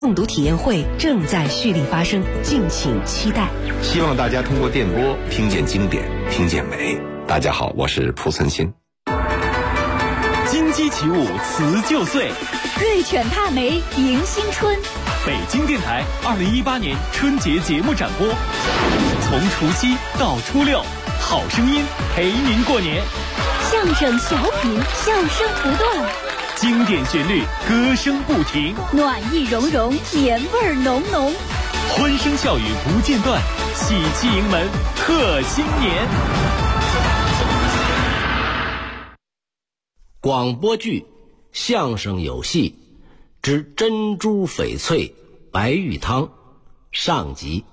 诵读体验会正在蓄力发生，敬请期待。 希望大家通过电波听见经典，听见美。大家好，我是蒲存昕。 金鸡起舞辞旧岁， 瑞犬踏梅迎新春。 北京电台2018年春节节目展播，从除夕到初六，好声音陪您过年。 相声小品，笑声不断， 经典旋律，歌声不停， 暖意融融，年味浓浓， 欢声笑语不间断，喜气迎门贺新年。 广播剧、相声有戏之珍珠翡翠白玉汤上集。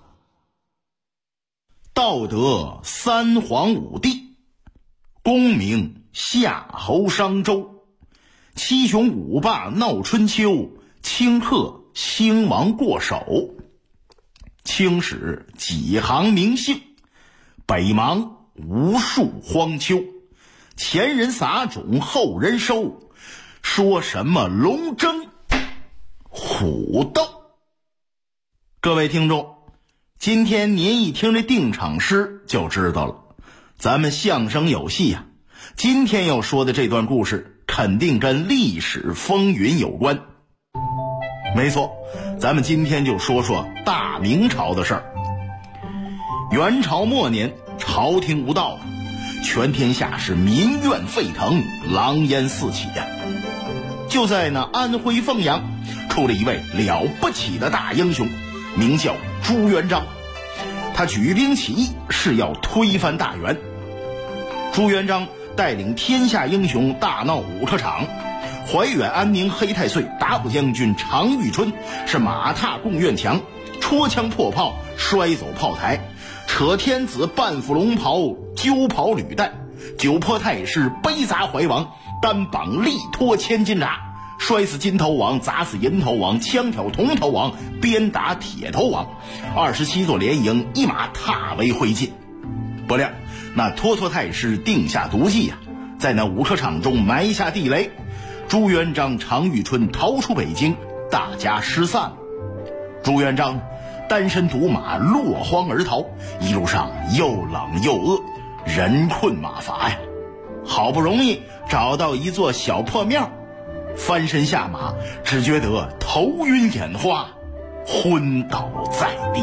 道德三皇五帝，功名夏侯商周，七雄五霸闹春秋，顷刻兴亡过手。青史几行名姓，北邙无数荒丘。前人撒种，后人收，说什么龙争虎斗。各位听众，今天您一听这定场诗就知道了，咱们相声有戏呀。今天要说的这段故事肯定跟历史风云有关。没错，咱们今天就说说大明朝的事儿。元朝末年，朝廷无道了，全天下是民怨沸腾，狼烟四起呀。就在那安徽凤阳出了一位了不起的大英雄，名叫朱元璋。他举兵起义，是要推翻大元。朱元璋带领天下英雄大闹武科场，怀远安宁黑太岁打虎将军常遇春是马踏贡院墙，戳枪破炮，摔走炮台，扯天子半副龙袍，揪跑履带，九坡太师背砸怀王，单绑力拖千斤闸，摔死金头王，砸死银头王，枪挑铜头王，鞭打铁头王，27座连营一马踏为灰烬。不料那托太师定下毒计啊，在那武科场中埋下地雷，朱元璋、常遇春逃出北京，大家失散了。朱元璋单身独马落荒而逃，一路上又冷又饿，人困马乏呀。好不容易找到一座小破庙，翻身下马，只觉得头晕眼花，昏倒在地。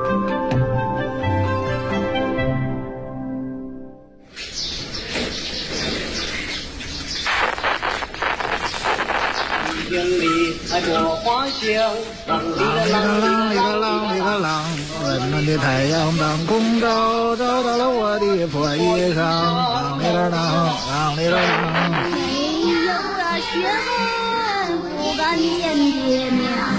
井里爱过花香，啷里个啷，温暖的太阳当空照，照到了我的破衣裳，啷里个啷，啷里个啷。 没有了血痕，不敢见爹娘。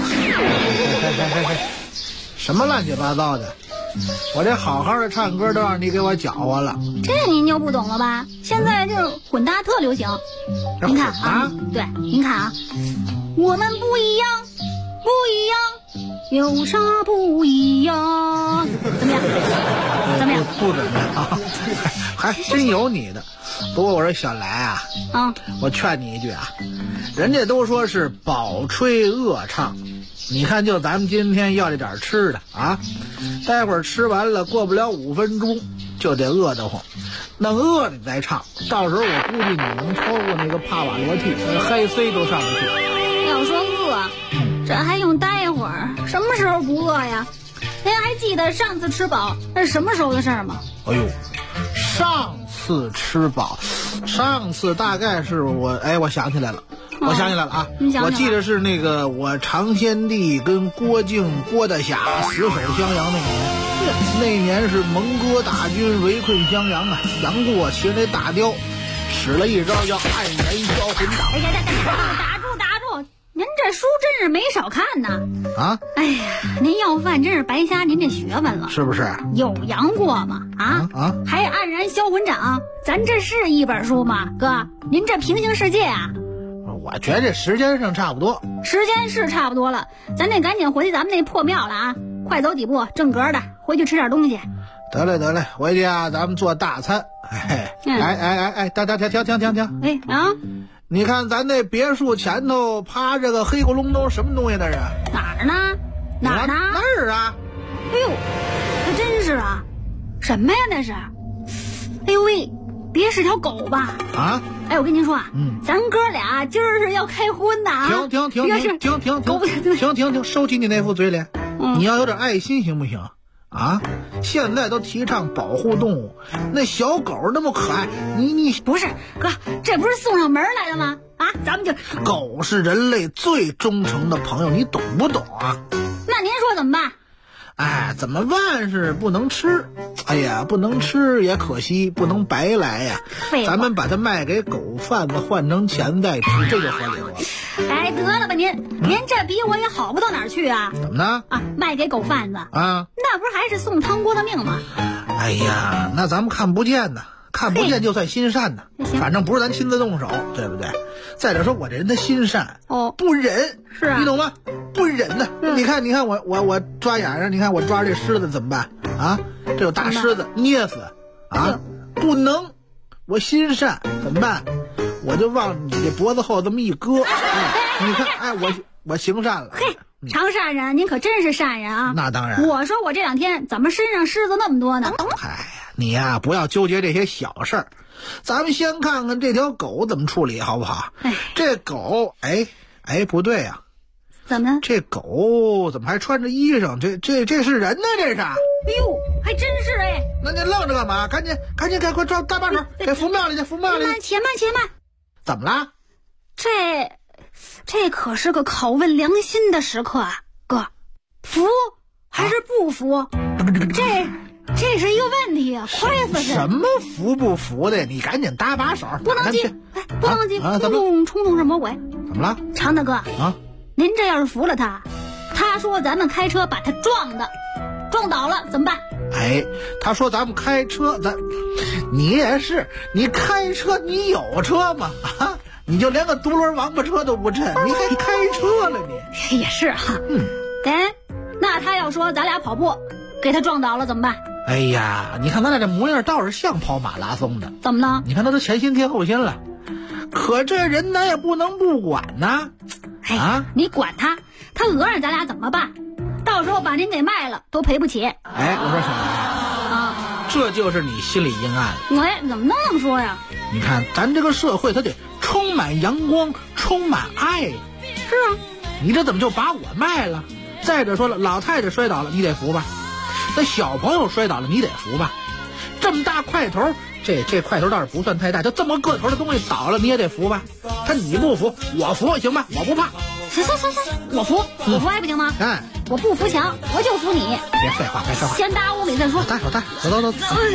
什么乱七八糟的！我这好好的唱歌都让你给我搅和了。 这您就不懂了吧？现在这混搭特流行。您看啊，对，您看啊，我们不一样，不一样，有啥不一样？怎么样？怎么样？ 不怎么样，还真有你的。不过我说小来啊，我劝你一句啊，人家都说是饱吹饿唱，你看就咱们今天要这点吃的啊，待会儿吃完了过不了5分钟就得饿得慌，等饿了再唱，到时候我估计你能超过那个帕瓦罗蒂，嗨 C 都上不去。 要说饿，这还用待会儿？什么时候不饿呀？您还记得上次吃饱那是什么时候的事儿吗？ 哎呦，上次吃饱，上次大概是我想起来了。我想起来了啊！我记得是那个我常先帝跟郭靖、郭大侠死守襄阳那年。那年是蒙哥大军围困襄阳啊，杨过骑着那大雕，使了一招叫黯然销魂掌。 打住！您这书真是没少看呐！ 啊！ 哎呀，您要饭真是白瞎您这学问了， 是不是？ 有杨过吗？还黯然销魂掌，咱这是一本书吗？哥，您这平行世界啊！ 我觉得这时间上差不多， 时间是差不多了，咱得赶紧回去咱们那破庙了啊！快走几步，正格的，回去吃点东西。 得嘞，回去啊，咱们做大餐。哎，停！ 你看咱那别墅前头趴着个黑咕隆咚什么东西那是？ 哪儿呢？哪儿呢？ 那儿啊！ 哎呦，还真是啊！什么呀那是？哎呦喂，别是条狗吧？ 啊！ 哎，我跟您说啊，咱哥俩今儿是要开荤的啊！ 停，收起你那副嘴脸，你要有点爱心行不行？啊！现在都提倡保护动物，那小狗那么可爱，你不是哥，这不是送上门来的吗？啊，咱们就狗是人类最忠诚的朋友，你懂不懂啊？ 那您说怎么办？ 哎，怎么办是不能吃，哎呀，不能吃也可惜，不能白来呀。咱们把它卖给狗贩子，换成钱再吃，这就合理了。 哎，得了吧您这比我也好不到哪儿去啊？ 怎么呢？ 啊，卖给狗贩子啊， 那不是还是送汤锅的命吗？ 哎呀，那咱们看不见呢，看不见就算心善呢，反正不是咱亲自动手，对不对？再者说，我这人的心善不忍， 是啊， 你懂吗？不忍呢。你看我抓眼上，你看我抓这狮子怎么办啊？这有大狮子捏死啊，不能，我心善怎么办？我就往你这脖子后这么一搁，你看，哎，我行善了。 嘿，常善人，您可真是善人啊！ 那当然。 我说我这2天怎么身上虱子那么多呢？ 哎呀，你呀不要纠结这些小事儿，咱们先看看这条狗怎么处理好不好？这狗，哎，不对呀， 怎么了？ 这狗怎么还穿着衣裳？这是人呢？这是？ 哎呦，还真是哎！ 那你愣着干嘛？赶紧，快抓大把手，给扶庙里去，扶庙里。 且慢。 怎么了？ 这可是个拷问良心的时刻啊，哥，服还是不服？这是一个问题啊，快死！ 什么服不服的？你赶紧搭把手， 不能急，不能急，冲动是魔鬼。 怎么了？ 常大哥啊， 您这要是服了他说咱们开车把他撞倒了怎么办？ 哎，他说咱们开车，你也是，你开车你有车吗？啊，你就连个独轮王八车都不趁，你还开车了你？ 也是哈。那他要说咱俩跑步给他撞倒了怎么办？ 哎呀，你看咱俩这模样倒是像跑马拉松的。 怎么了？ 你看他都前心贴后心了，可这人咱也不能不管呐。 你管他讹上咱俩怎么办？到时候把您给卖了都赔不起。 哎，我说小兰这就是你心里阴暗了。 喂，怎么能这么说呀？ 你看咱这个社会它得充满阳光，充满爱。是啊， 你这怎么就把我卖了？再者说了，老太太摔倒了你得扶吧，那小朋友摔倒了你得扶吧，这么大块头，这块头倒是不算太大，就这么个头的东西倒了你也得扶吧。你不扶我扶行吧，我不怕。 行，我扶还不行吗？我不扶墙，我就扶你。 别废话， 先搭屋里再说。 搭手，走。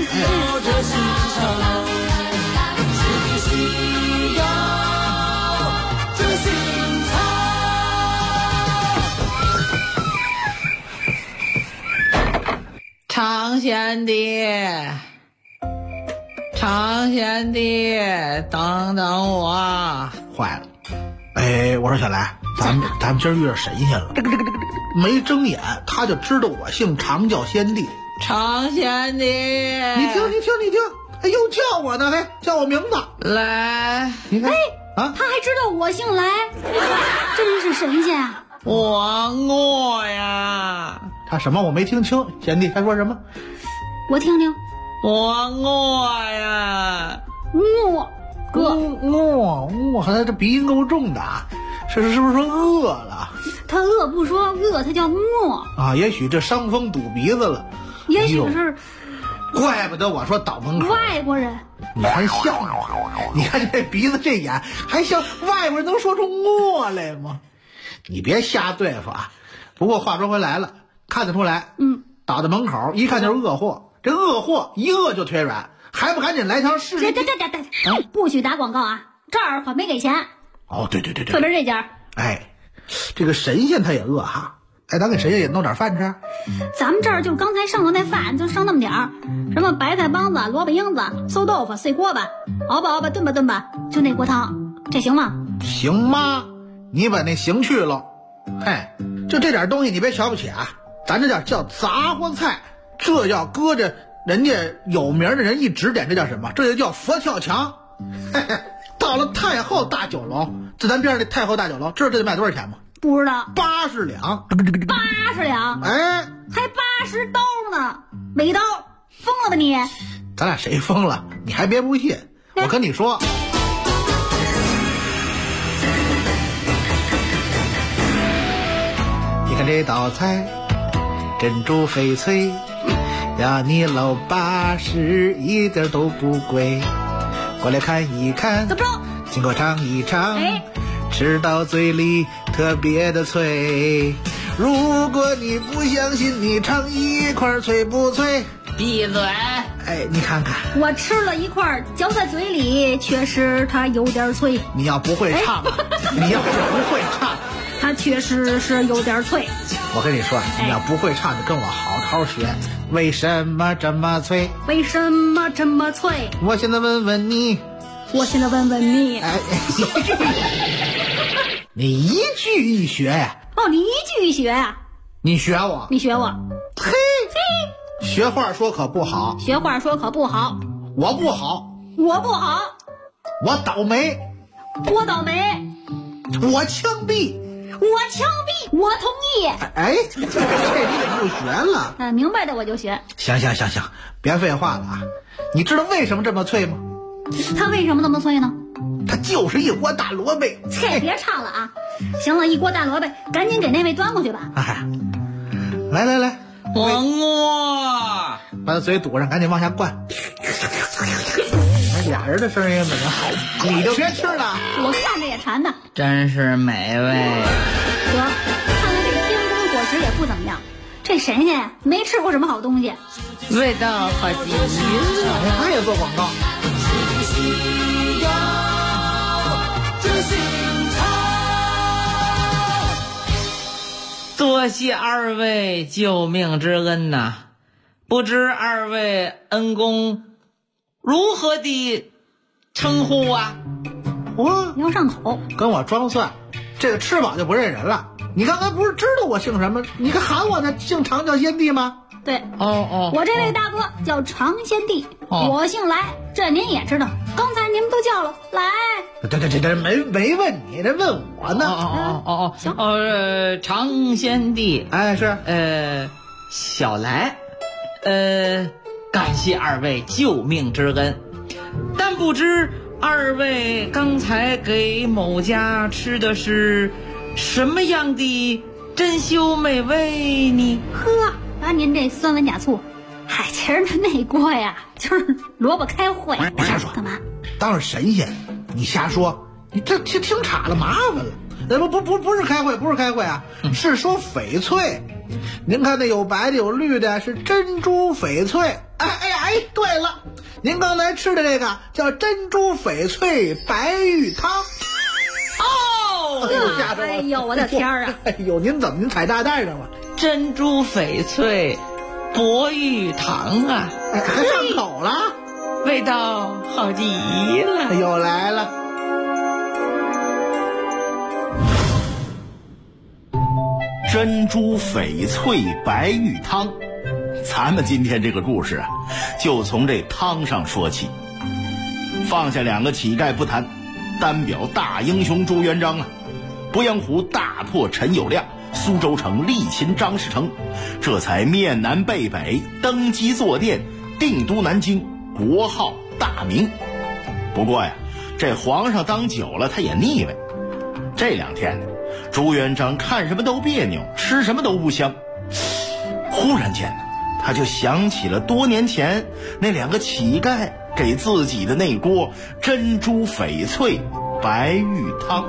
常贤弟，等等我。 坏了，哎，我说小来，咱们今儿遇着神仙了。没睁眼他就知道我姓常，叫先帝。 常贤弟， 你听，哎，又叫我呢，叫我名字。 来， 你看， 他还知道我姓来，真是神仙啊！ 我饿呀。 他什么？我没听清，贤弟他说什么？ 我听听。 我饿呀。 饿，他这鼻音够重的啊！是不是说饿了？ 他饿不说饿，他叫饿啊！也许这伤风堵鼻子了， 也许是。 怪不得我说倒门口。 外国人， 你还像吗？你看这鼻子这眼，还像外国人能说出饿来吗？你别瞎对付啊！不过话说回来了，看得出来，倒在门口一看就是恶货。这恶货一饿就腿软，还不赶紧来条试试？ 不许打广告啊！这儿可没给钱。 哦，对， 特别这家。 哎，这个神仙他也饿哈。哎，咱给神仙也弄点饭吃。 咱们这儿就刚才剩的那饭，就剩那么点儿，什么白菜帮子、萝卜缨子、馊豆腐、碎锅巴，熬吧，炖吧，就那锅汤，这行吗？ 行吗？你把那行去了。嘿，就这点东西你别瞧不起啊，咱这叫杂货菜，这要搁着人家有名的人一指点，这叫什么？这就叫佛跳墙。嘿嘿， 到了太后大酒楼，这咱边上的太后大酒楼，知道这得卖多少钱吗？ 不知道。 80两。 80两？ 哎， 还80刀呢，每刀疯了吧你？ 咱俩谁疯了？你还别不信，我跟你说。你看这道菜，珍珠翡翠，要你老80一点都不贵。过来看一看， 怎么着？ 经过尝一尝，吃到嘴里特别的脆。如果你不相信，你尝一块脆不脆？ 闭嘴！ 哎，你看看， 我吃了一块，嚼在嘴里，确实它有点脆。 你要不会唱，你要是不会唱， 它确实是有点脆。 我跟你说，你要不会唱，就跟我好好学。为什么这么脆？ 为什么这么脆？ 我现在问问你， 我现在问问你。 哎，你一句一学呀？ 哦，你一句一学呀？ 你学我？ 你学我？ 嘿，学话说可不好。 学话说可不好。 我不好。 我不好。 我倒霉。 我倒霉。 我枪毙。 我枪毙。我同意。 哎，这你怎么就学了？ 明白的我就学。 行，别废话了啊！你知道为什么这么脆吗？ 它为什么那么脆呢？ 它就是一锅大萝卜。 切，别唱了啊！行了，一锅大萝卜，赶紧给那位端过去吧。 哎，来， 我饿， 把他嘴堵上，赶紧往下灌。俩人的声音怎么？你就别吃了， 我看着也馋呢。 真是美味。 得，看来这个天宫伙食也不怎么样。这谁呢？没吃过什么好东西， 味道好极了。 他也做广告。 多谢二位救命之恩呐！不知二位恩公如何的称呼啊？ 我要上口， 跟我装蒜，这个吃饱就不认人了。你刚才不是知道我姓什么？你还喊我呢，姓常叫先帝吗？ 对， 我这位大哥叫常先帝，我姓来，这您也知道。刚才您都叫了来。 这没问你，这问我呢。 行。 常先帝， 哎是， 小来，感谢二位救命之恩，但不知二位刚才给某家吃的是什么样的珍馐美味呢？ 呵，把您这酸文假醋。嗨，其实那锅呀，就是萝卜开会。 别瞎说， 干嘛？ 当着神仙，你瞎说，你这听岔了，麻烦了。不是开会，不是开会啊，是说翡翠。您看那有白的有绿的，是珍珠翡翠。哎，对了，您刚才吃的这个叫珍珠翡翠白玉汤。 哎呦，我的天啊！ 哎呦，您怎么您踩炸弹上了？ 珍珠翡翠博玉堂啊， 还上口了， 味道好极了。 又来了。 珍珠翡翠白玉汤，咱们今天这个故事啊，就从这汤上说起。放下两个乞丐不谈，单表大英雄朱元璋啊。鄱阳湖大破陈友谅，苏州城力擒张士诚，这才面南背北，登基坐殿，定都南京，国号大明。不过呀，这皇上当久了他也腻歪。这两天呢，朱元璋看什么都别扭，吃什么都不香。忽然间呢，他就想起了多年前那两个乞丐给自己的那锅珍珠翡翠白玉汤。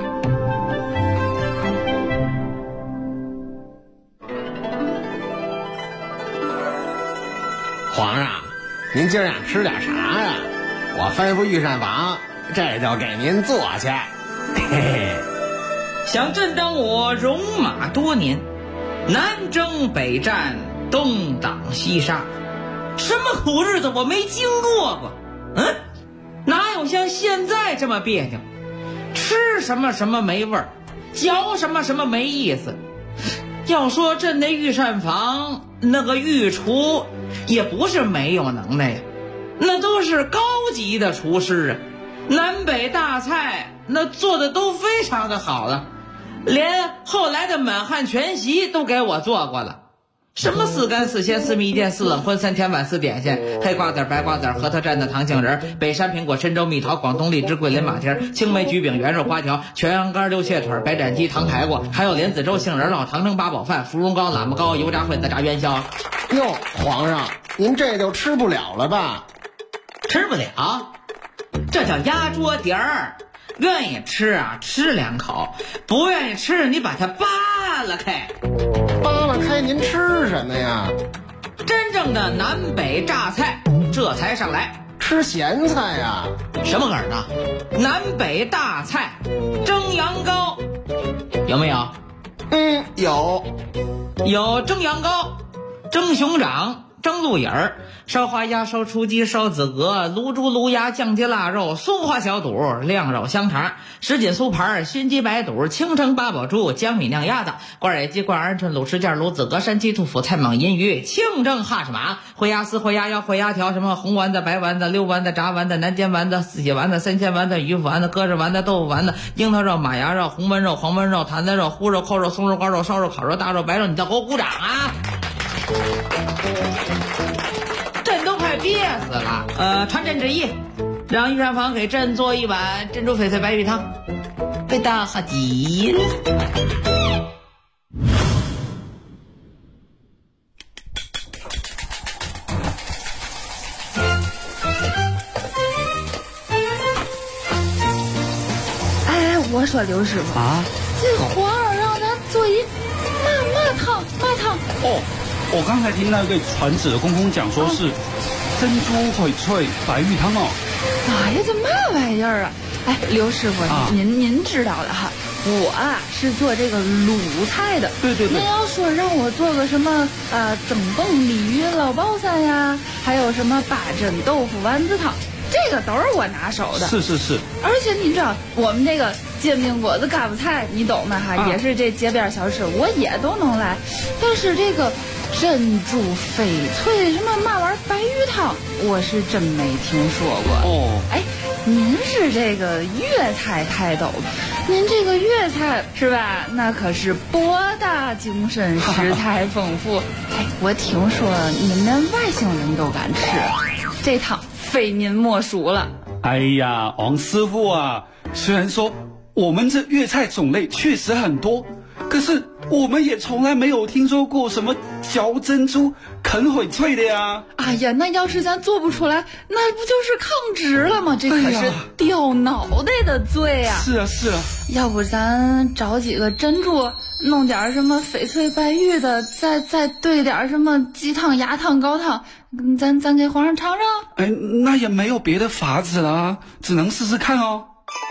皇上，您今儿想吃点啥呀？我吩咐御膳房，这就给您做去。嘿嘿， 想朕当我戎马多年，南征北战，东挡西杀，什么苦日子我没经过过。哪有像现在这么别扭？吃什么什么没味儿，嚼什么什么没意思。要说朕那御膳房那个御厨也不是没有能耐呀，那都是高级的厨师啊。 南北大菜那做的都非常的好了，连后来的满汉全席都给我做过了。什么四干四鲜四蜜饯四冷荤三甜碗四点心，黑瓜子白瓜子核桃蘸的糖杏仁，北山苹果深州蜜桃广东荔枝桂林马蹄青梅焗饼圆肉花条全羊肝溜蟹腿白斩鸡糖排骨，还有莲子粥杏仁酪糖蒸八宝饭芙蓉糕喇嘛糕油炸混子炸元宵。 哟，皇上您这就吃不了了吧？ 吃不了，这叫压桌底儿。愿意吃啊吃两口，不愿意吃你把它扒拉开。 扒拉开您吃什么呀？ 真正的南北榨菜这才上来。 吃咸菜呀？ 什么梗呢？南北大菜蒸羊羔有没有？有蒸羊羔、蒸熊掌、蒸鹿眼儿、烧花鸭、烧雏鸡、烧子鹅、卤猪、卤鸭、酱鸡、腊肉、松花小肚、晾肉香肠、什锦酥盘、熏鸡白肚、青城八宝猪、江米酿鸭子、罐野鸡、罐鹌鹑、卤翅件、卤子鹅、山鸡、兔脯、菜蟒、银鱼、清蒸哈士马、烩鸭丝、烩鸭腰、烩鸭条，什么红丸子、白丸子、溜丸子、炸丸子、南煎丸子、四喜丸子、三鲜丸子、鱼腐丸子、鸽子丸子、豆腐丸子、樱桃肉、马牙肉、红焖肉、黄焖肉、坛子肉、烀肉、扣肉、松肉、瓜肉、烧肉、烤肉、大肉、白肉，你再给我鼓掌啊！朕都快憋死了。传朕旨意，让御膳房给朕做一碗珍珠翡翠白玉汤，味道好极了。 哎，我说刘师傅啊，这皇上让咱做一嘛汤。 哦，我刚才听那个传旨的公公讲说是珍珠翡翠白玉汤哦。 哎呀，这嘛玩意儿啊！哎，刘师傅，您知道的哈，我啊是做这个鲁菜的。对。您要说让我做个什么增蹦鲤鱼老包散呀，还有什么八珍豆腐丸子汤，这个都是我拿手的。是。而且你知道我们这个煎饼果子嘎巴菜，你懂的哈，也是这街边小吃，我也都能来。但是这个珍珠翡翠什么嘛玩意儿白玉汤，我是真没听说过。哦，哎，您是这个粤菜开斗，您这个粤菜是吧？那可是博大精深，食材丰富。哎，我听说你们外星人都敢吃，这汤非您莫属了。 哎呀，王师傅啊，虽然说我们这粤菜种类确实很多，可是我们也从来没有听说过什么嚼珍珠啃翡翠的呀。 哎呀，那要是咱做不出来，那不就是抗职了吗？这可是掉脑袋的罪啊！ 是啊。 要不咱找几个珍珠，弄点什么翡翠白玉的，再兑点什么鸡汤、鸭汤、高汤，咱给皇上尝尝。 哎，那也没有别的法子了，只能试试看哦。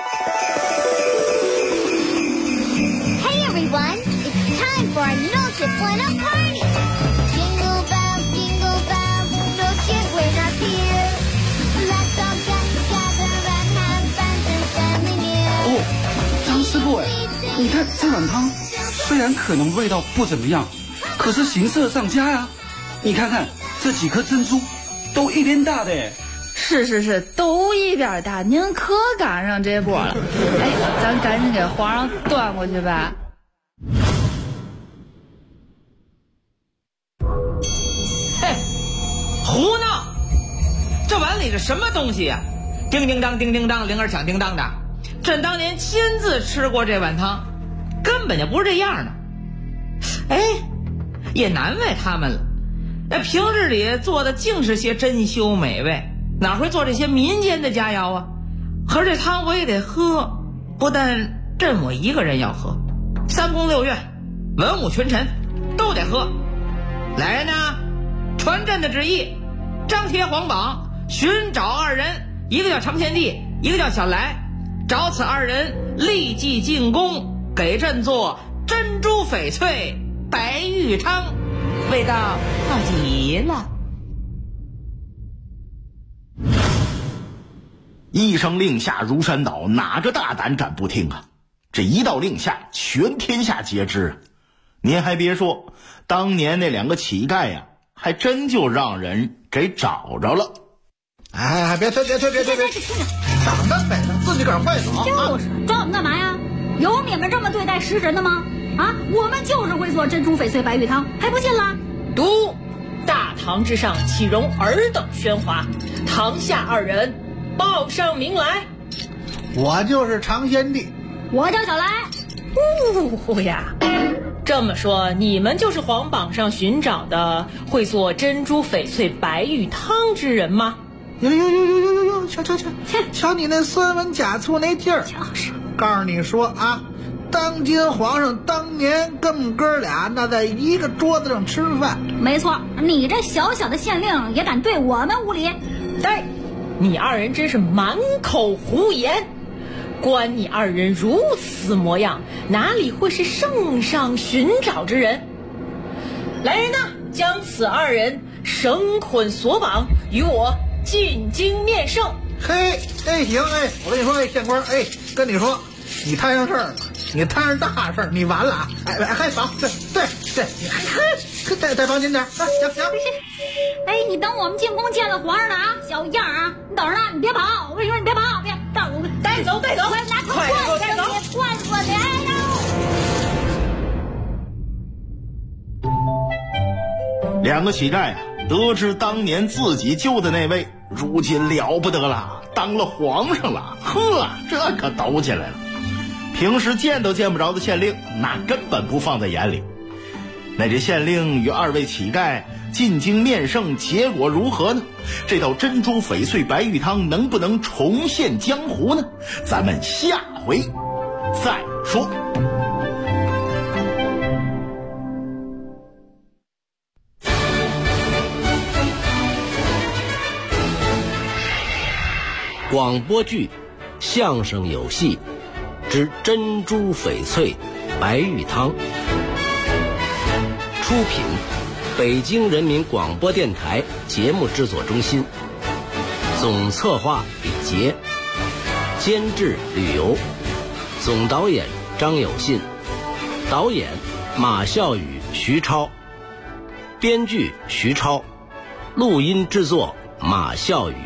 For a noche buena party. Jingle bells, jingle bells, noche buena here. Let's all get together and have fun and family near. 哦，张师傅哎，你看这碗汤，虽然可能味道不怎么样，可是形色上佳呀。你看看这几颗珍珠，都一边大的哎。 是，都一边大，您可赶上这波了。哎，咱赶紧给皇上端过去吧。 胡闹！这碗里是什么东西呀？叮叮当，叮叮当，铃儿响叮当的。朕当年亲自吃过这碗汤，根本就不是这样的。哎，也难为他们了。那平日里做的竟是些珍馐美味，哪会做这些民间的佳肴啊？可是这汤我也得喝，不但朕我一个人要喝，3宫6院、文武群臣都得喝。来人呐，传朕的旨意，张贴皇榜，寻找2人，一个叫常贤弟，一个叫小来，找此2人立即进宫，给朕做珍珠翡翠白玉汤，味道好极了。 一声令下如山倒，哪个大胆敢不听啊？这一道令下，全天下皆知。您还别说，当年那2个乞丐呀，还真就让人给找着了。 哎，别推，长得美了，自己个儿会走。 就是抓我们干嘛呀？有你们这么对待食神的吗？啊，我们就是会做珍珠翡翠白玉汤，还不信了？ 读，大堂之上岂容尔等喧哗？堂下二人报上名来。 我就是常先帝， 我叫小来。 呀，这么说你们就是皇榜上寻找的会做珍珠翡翠白玉汤之人吗？ 哟，瞧你那酸文假醋那劲儿，就是告诉你说啊，当今皇上当年跟我们哥俩那在一个桌子上吃饭。 没错，你这小小的县令也敢对我们无礼？ 对，你二人真是满口胡言。观你二人如此模样，哪里会是圣上寻找之人？来人呐，将此二人绳捆索绑，与我进京面圣。 嘿，行，我跟你说，县官，跟你说，你摊上事儿了，你摊上大事儿，你完了啊！还绑，对，你再绑紧点啊！行。 你等我们进宫见了皇上了啊，小样啊！你等着呢，你别跑！我跟你说，你别跑，别带走，快拿口棍给你灌死你！ 两个乞丐得知当年自己救的那位，如今了不得了，当了皇上了，呵，这可抖起来了。平时见都见不着的县令，那根本不放在眼里。那这县令与二位乞丐进京面圣，结果如何呢？这道珍珠翡翠白玉汤能不能重现江湖呢？咱们下回再说。 广播剧、相声有戏之珍珠翡翠白玉汤，出品北京人民广播电台节目制作中心，总策划李杰，监制吕游，总导演张有信，导演马孝宇、徐超，编剧徐超，录音制作马孝宇。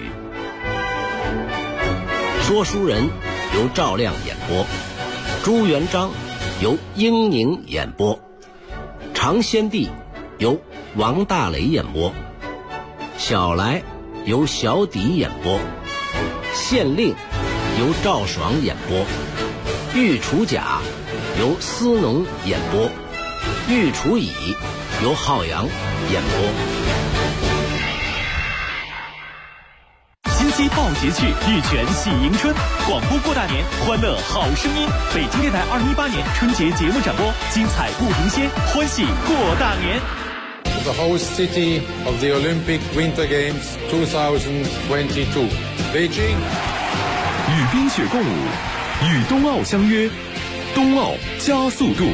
说书人由赵亮演播，朱元璋由英宁演播，常先帝由王大雷演播，小来由小迪演播，县令由赵爽演播，御厨甲由司农演播，御厨乙由浩洋演播。 金鸡报捷趣，玉泉喜迎春，广播过大年，欢乐好声音。北京电台2018年春节节目展播，精彩不停歇，欢喜过大年。 The host city of the Olympic Winter Games 2022, Beijing. 与冰雪共舞，与冬奥相约，冬奥加速度。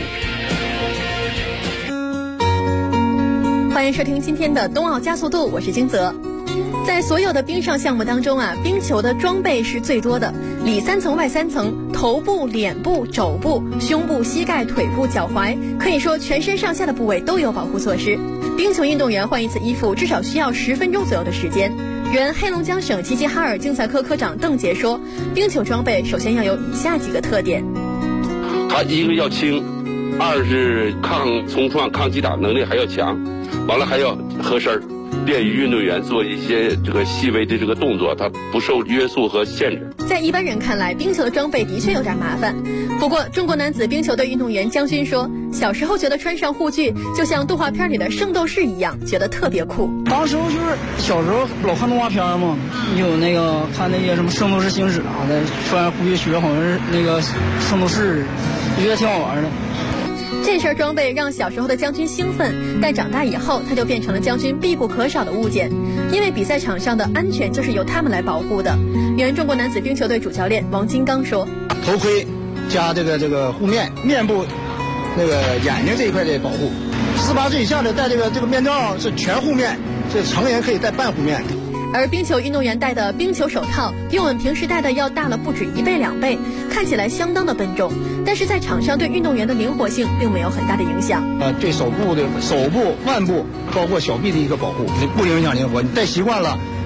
欢迎收听今天的冬奥加速度，我是金泽。在所有的冰上项目当中啊，冰球的装备是最多的，里3层外3层，头部、脸部、肘部、胸部、膝盖、腿部、脚踝，可以说全身上下的部位都有保护措施。冰球运动员换一次衣服至少需要10分钟左右的时间。原黑龙江省齐齐哈尔竞赛科科长邓杰说，冰球装备首先要有以下几个特点： 它一个要轻，二是抗冲撞、抗击打能力还要强，完了还要合身儿。便于运动员做一些这个细微的这个动作，它不受约束和限制。 在一般人看来，冰球的装备的确有点麻烦。不过，中国男子冰球队运动员姜勋说，小时候觉得穿上护具就像动画片里的圣斗士一样，觉得特别酷。 当时就是小时候老看动画片嘛，有那个看那些什么圣斗士星矢啊的，穿上护具学好像是那个圣斗士，觉得挺好玩的。 这身装备让小时候的姜勋兴奋，但长大以后他就变成了姜勋必不可少的物件，因为比赛场上的安全就是由他们来保护的。原中国男子冰球队主教练王金刚说， 头盔加这个护面，面部那个眼睛这一块的保护，18岁以下的戴这个面罩是全护面，这成人可以戴半护面。 而冰球运动员戴的冰球手套比我们平时戴的要大了不止1倍2倍，看起来相当的笨重，但是在场上对运动员的灵活性并没有很大的影响。 对手部、腕部，包括小臂的一个保护，不影响灵活。你戴习惯了，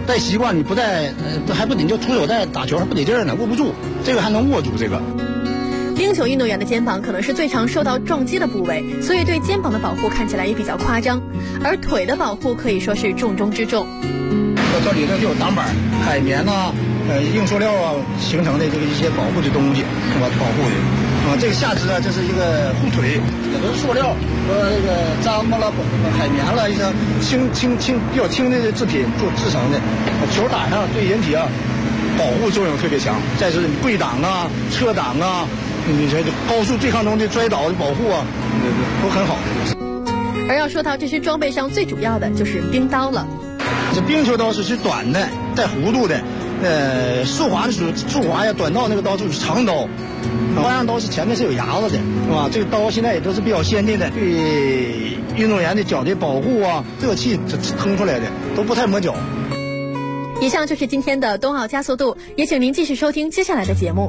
戴习惯你不戴，还不得就徒手戴打球还不得劲儿呢，握不住，这个还能握住这个。 冰球运动员的肩膀可能是最常受到撞击的部位，所以对肩膀的保护看起来也比较夸张，而腿的保护可以说是重中之重。 这里头就有挡板、海绵呐、硬塑料啊形成的这个一些保护的东西，是吧？保护的啊，这个下肢啊，这是一个护腿，也都是塑料和那个樟木了、海绵了一些比较轻的制品制成的，球打上对人体啊保护作用特别强。再是跪挡啊、侧挡啊，你说高速对抗中的摔倒的保护啊，都很好的。 而要说到这些装备上最主要的就是冰刀了。 这冰球刀是短的、带弧度的，速滑的时候速滑呀，短道那个刀就是长刀，花样刀是前面是有牙子的，是吧？这个刀现在也都是比较先进的，对运动员的脚的保护啊、热气腾出来的，都不太磨脚。 以上就是今天的冬奥加速度，也请您继续收听接下来的节目。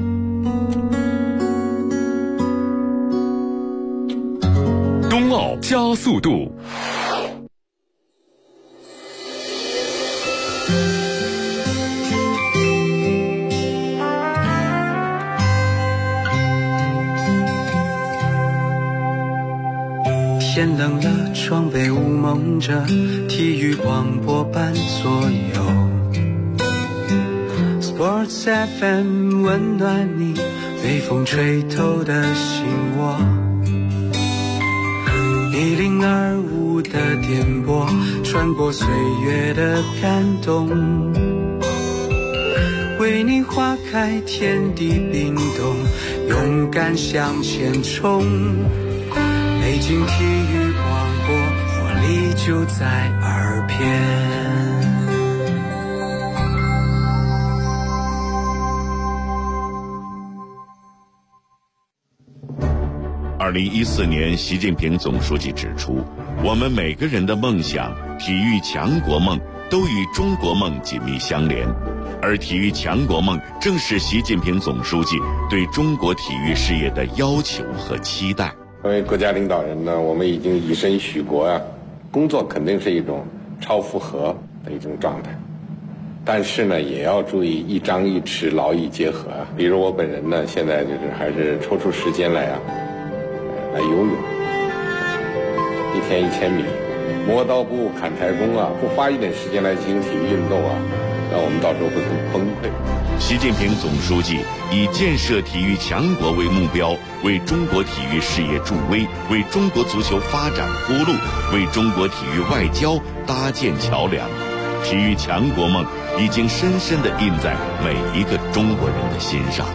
冬奥加速度。 天冷了，窗被雾蒙着，体育广播伴左右。Sports FM 温暖你，被风吹透的心窝。1025的电波，穿过岁月的感动，为你花开天地冰冻，勇敢向前冲。北京体育广播，活力就在耳边。 2014年，习近平总书记指出，我们每个人的梦想、体育强国梦都与中国梦紧密相连，而体育强国梦正是习近平总书记对中国体育事业的要求和期待。 作为国家领导人呢，我们已经以身许国啊，工作肯定是一种超负荷的一种状态，但是呢，也要注意一张一弛，劳逸结合啊。比如我本人呢，现在就是还是抽出时间来游泳，1天1000米，磨刀不误砍柴工啊，不花一点时间来进行体育运动啊，那我们到时候会很崩溃。 习近平总书记以建设体育强国为目标，为中国体育事业助威，为中国足球发展铺路，为中国体育外交搭建桥梁。体育强国梦已经深深地印在每一个中国人的心上。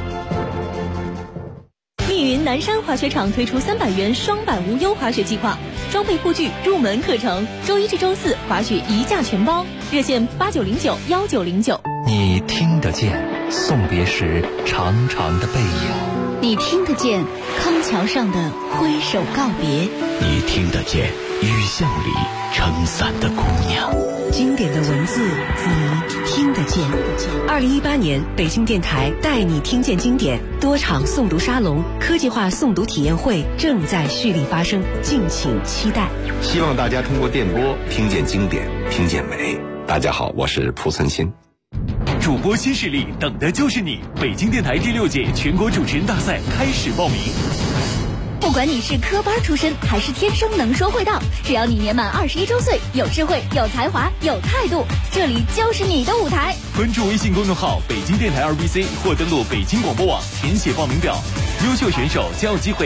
密云南山滑雪场推出300元双板无忧滑雪计划，装备护具、入门课程，周1至周4滑雪一价全包，热线89091909。 你听得见送别时长长的背影， 你听得见康桥上的挥手告别， 你听得见雨巷里撑伞的姑娘。 经典的文字，你听得见。2018年，北京电台带你听见经典多场诵读沙龙、科技化诵读体验会正在蓄力发生，敬请期待。 希望大家通过电波听见经典，听见美。大家好，我是蒲存昕。 主播新势力，等的就是你！北京电台第6届全国主持人大赛开始报名。 不管你是科班出身还是天生能说会道，只要你年满21周岁，有智慧、有才华、有态度，这里就是你的舞台。 关注微信公众号北京电台2BC 或登录北京广播网填写报名表，优秀选手将有机会